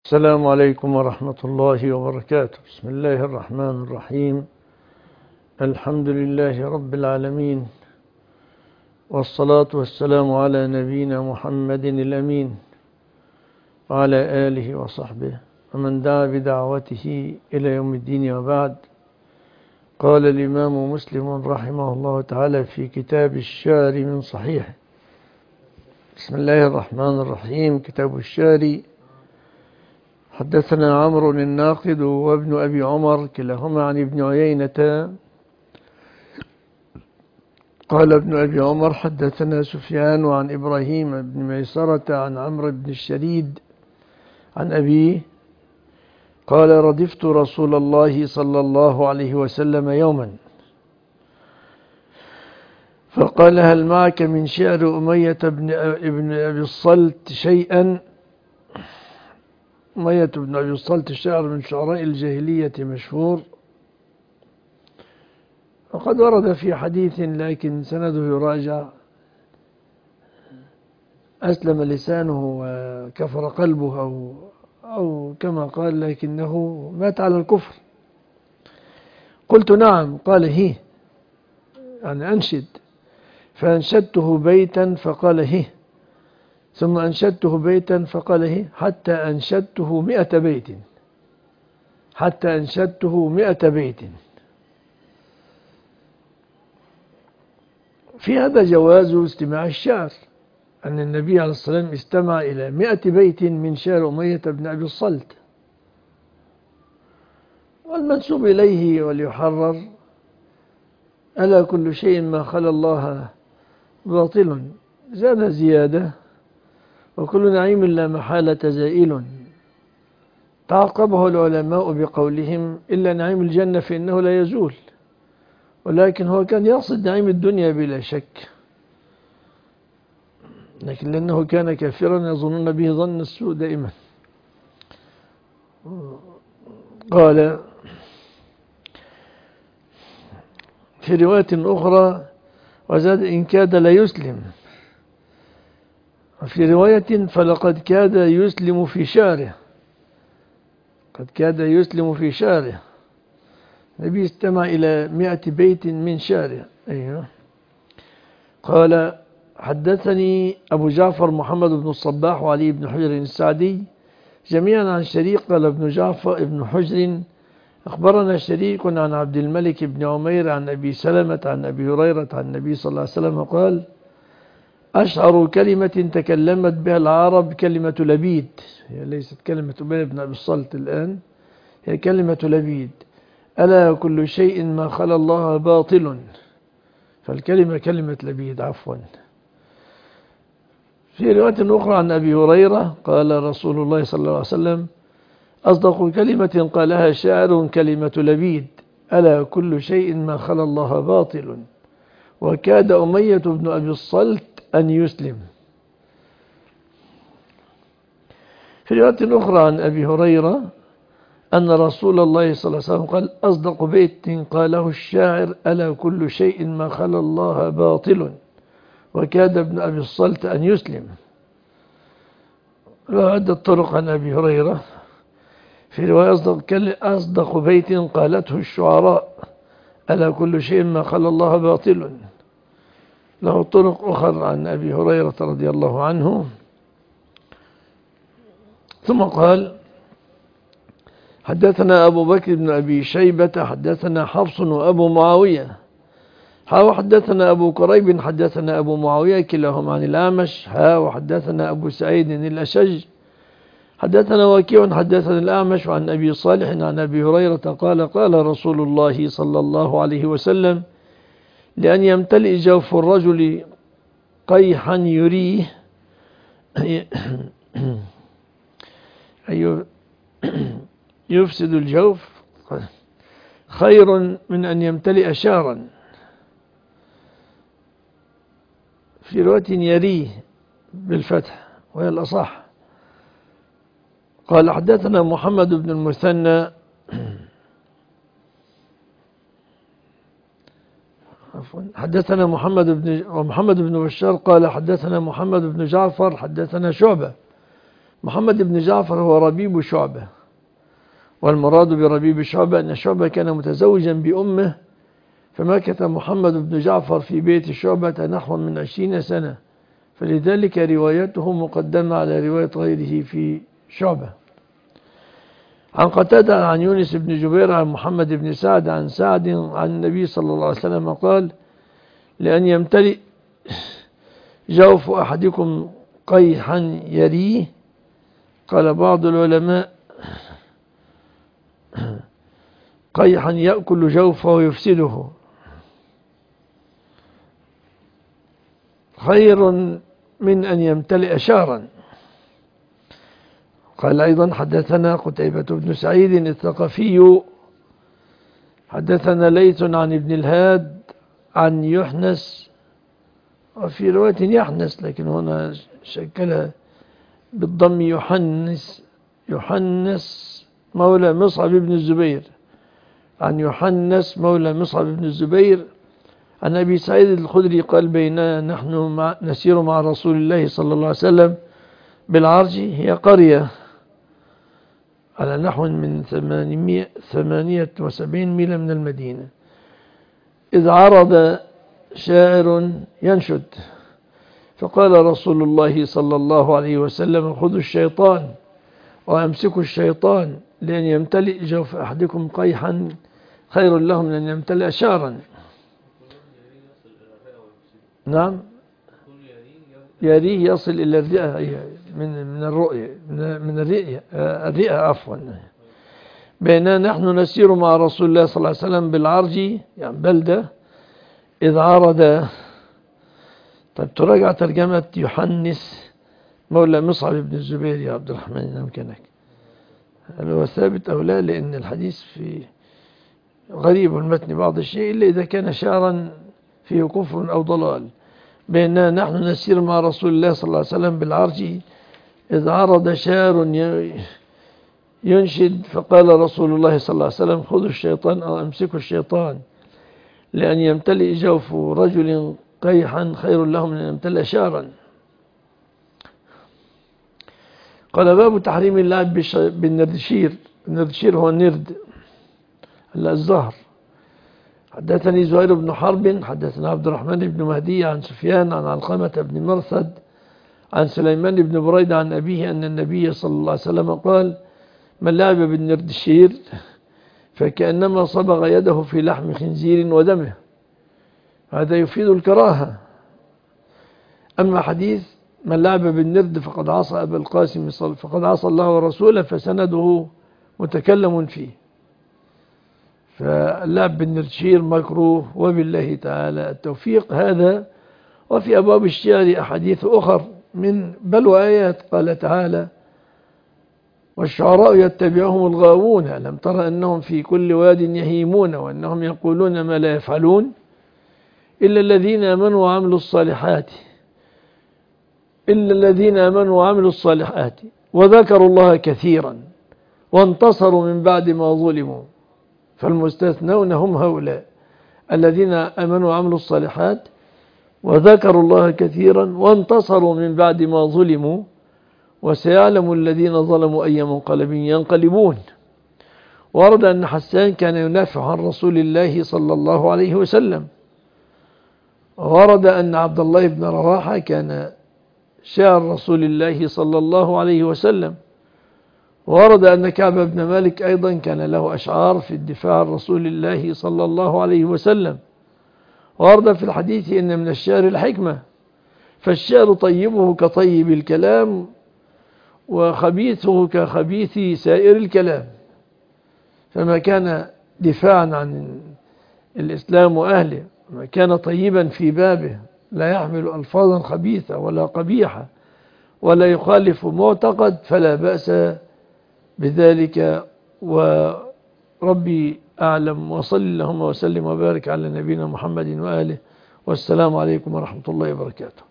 السلام عليكم ورحمة الله وبركاته. بسم الله الرحمن الرحيم. الحمد لله رب العالمين، والصلاة والسلام على نبينا محمد الأمين وعلى آله وصحبه ومن دعا بدعوته إلى يوم الدين، وبعد. قال الإمام مسلم رحمه الله تعالى في كتاب الشعر من صحيحه: بسم الله الرحمن الرحيم. كتاب الشعر. حدثنا عمرو الناقد وابن أبي عمر كلاهما عن ابن عيينة قال ابن أبي عمر: حدثنا سفيان عن إبراهيم بن ميسرة عن عمرو بن الشريد عن أبيه قال: ردفت رسول الله صلى الله عليه وسلم يوما فقال: هل معك من شعر أمية بن أبي الصلت شيئا؟ أمية بن أبي الصلت الشاعر من شعراء الجاهلية مشهور، وقد ورد في حديث لكن سنده يراجع: أسلم لسانه وكفر قلبه أو كما قال، لكنه مات على الكفر. قلت: نعم. قال: هي، يعني أنشد. فأنشدته بيتا فقال: هي، ثم أنشدته بيتا فقال: هي، حتى أنشدته 100 بيت، حتى أنشدته 100 بيت. في هذا جواز استماع الشعر، أن النبي عليه الصلاة والسلام استمع إلى 100 بيت من شعر أمية بن أبي الصلت. والمنسوب إليه وليحرر: ألا كل شيء ما خلا الله باطل، زاد زيادة، وكل نعيم لا محالة زائل. تعقبه العلماء بقولهم: إلا نعيم الجنة فإنه لا يزول. ولكن هو كان يقصد نعيم الدنيا بلا شك، لكن لأنه كان كافرا يظنون به ظن السوء دائما. قال في رواية أخرى: وزاد إن كاد لا يسلم. وفي رواية: فلقد كاد يسلم في شعره، قد كاد يسلم في شعره. النبي استمع إلى 100 بيت من شعره. أيوه. قال: حدثني أبو جعفر محمد بن الصباح وعلي بن حجر السعدي جميعا عن شريك. قال ابن جعفر ابن حجر: أخبرنا شريك عن عبد الملك بن عمير عن أبي سلمة عن أبي هريرة عن النبي صلى الله عليه وسلم قال: أشهر كلمة تكلمت بها العرب كلمة لبيد. هي ليست كلمة أمية بن أبي الصلت الآن، هي كلمة لبيد: ألا كل شيء ما خلا الله باطل. فالكلمة كلمة لبيد، عفوا. في رواية أخرى عن أبي هريرة قال رسول الله صلى الله عليه وسلم: أصدق كلمة قالها شاعر كلمة لبيد: ألا كل شيء ما خلا الله باطل. وكاد أمية بن أبي الصلت أن يسلم. في رواية أخرى عن أبي هريرة أن رسول الله صلى الله عليه وسلم قال: أصدق بيت قاله الشاعر: ألا كل شيء ما خلا الله باطل. وكاد ابن أبي الصلت أن يسلم. وعدة طرق عن أبي هريرة. في رواية: أصدق بيت قالته الشعراء: ألا كل شيء ما خلا الله باطل. له طرق أخرى عن أبي هريرة رضي الله عنه. ثم قال: حدثنا أبو بكر بن أبي شيبة حدثنا حفص وأبو معاوية وحدثنا أبو كريب حدثنا أبو معاوية كلاهما عن الأعمش وحدثنا أبو سعيد الأشج حدثنا وكيع حدثنا الأعمش عن أبي صالح عن أبي هريرة قال: قال رسول الله صلى الله عليه وسلم: لأن يمتلئ جوف الرجل قيحا يريه يفسد الجوف خير من أن يمتلئ شارا. في رواية: يريه بالفتح وهي الأصح. قال: حدثنا محمد بن المثنى حدثنا محمد بن بشار قال: حدثنا محمد بن جعفر حدثنا شعبة محمد بن جعفر هو ربيب شعبة، والمراد بربيب شعبة أن شعبة كان متزوجا بأمه، فمكث محمد بن جعفر في بيت شعبة نحو من 20 سنة، فلذلك روايته مقدمة على رواية غيره في شعبة. عن قتادة عن يونس بن جبير عن محمد بن سعد عن سعد عن النبي صلى الله عليه وسلم قال: لأن يمتلئ جوف أحدكم قيحا يريه. قال بعض العلماء: قيحا يأكل جوفه ويفسده، خير من أن يمتلئ شارا. قال أيضا: حدثنا قتيبة بن سعيد الثقفي حدثنا ليث عن ابن الهاد عن يحنس، وفي رواية يحنس لكن هنا شكلها بالضم يحنس مولى مصعب بن الزبير، عن يحنس مولى مصعب بن الزبير عن أبي سعيد الخدري قال: بيننا نحن نسير مع رسول الله صلى الله عليه وسلم بالعرج، هي قرية على نحو من 78 ميلا من المدينة، إذ عرض شاعر ينشد، فقال رسول الله صلى الله عليه وسلم: خذوا الشيطان وأمسكوا الشيطان، لأن يمتلئ جوف أحدكم قيحا خير له من أن يمتلئ شارا. نعم، يريه يصل إلى الرئة، من الرؤية، من الرئة عفوا. بيننا نحن نسير مع رسول الله صلى الله عليه وسلم بالعرج، يعني بلدة، إذ عرض. طيب تراجع ترجمة يحنس مولى مصعب بن الزبير يا عبد الرحمن يمكنك، هل هو ثابت أو لا؟ لأن الحديث في غريب المتن بعض الشيء إلا إذا كان شعرا فيه كفر أو ضلال. بيننا نحن نسير مع رسول الله صلى الله عليه وسلم بالعرج إذ عرض شار ينشد، فقال رسول الله صلى الله عليه وسلم: خذوا الشيطان أو أمسكوا الشيطان، لأن يمتلئ جوف رجل قيحا خير له من أن يمتلئ شارا. قال: باب تحريم اللعب بالنردشير. النردشير هو النرد الزهر. حدثني زهير بن حرب حدثنا عبد الرحمن بن مهدي عن سفيان عن علقمة بن مرثد عن سليمان بن بريدة عن أبيه أن النبي صلى الله عليه وسلم قال: من لعب بالنردشير فكأنما صبغ يده في لحم خنزير ودمه. هذا يفيد الكراهة. أما حديث من لعب بالنرد فقد عصى أبا القاسم فقد عصى الله ورسوله، فسنده متكلم فيه، فاللعب بالنردشير مكروه، وبالله تعالى التوفيق. هذا وفي أبواب الشعر أحاديث أخر من بل وآيات. قال تعالى: والشعراء يتبعهم الغاوون ألم تر أنهم في كل واد يهيمون وأنهم يقولون ما لا يفعلون إلا الذين آمنوا وعملوا الصالحات وذكروا الله كثيرا وانتصروا من بعد ما ظلموا. فالمستثنون هم هؤلاء الذين آمنوا وعملوا الصالحات وذكروا الله كثيرا وانتصروا من بعد ما ظلموا، وسيعلم الذين ظلموا أي منقلب ينقلبون. ورد أن حسان كان ينافع عن رسول الله صلى الله عليه وسلم. ورد أن عبد الله بن رواحة كان شاعر رسول الله صلى الله عليه وسلم. ورد أن كعب بن مالك أيضا كان له أشعار في الدفاع عن رسول الله صلى الله عليه وسلم. ورد في الحديث إن من الشعر الحكمة، فالشعر طيبه كطيب الكلام وخبيثه كخبيث سائر الكلام. فما كان دفاعا عن الإسلام وأهله، ما كان طيبا في بابه لا يحمل ألفاظا خبيثة ولا قبيحة ولا يخالف معتقد، فلا بأس بذلك. وربي أعلم، وصل اللهم وسلم وبارك على نبينا محمد وآله، والسلام عليكم ورحمة الله وبركاته.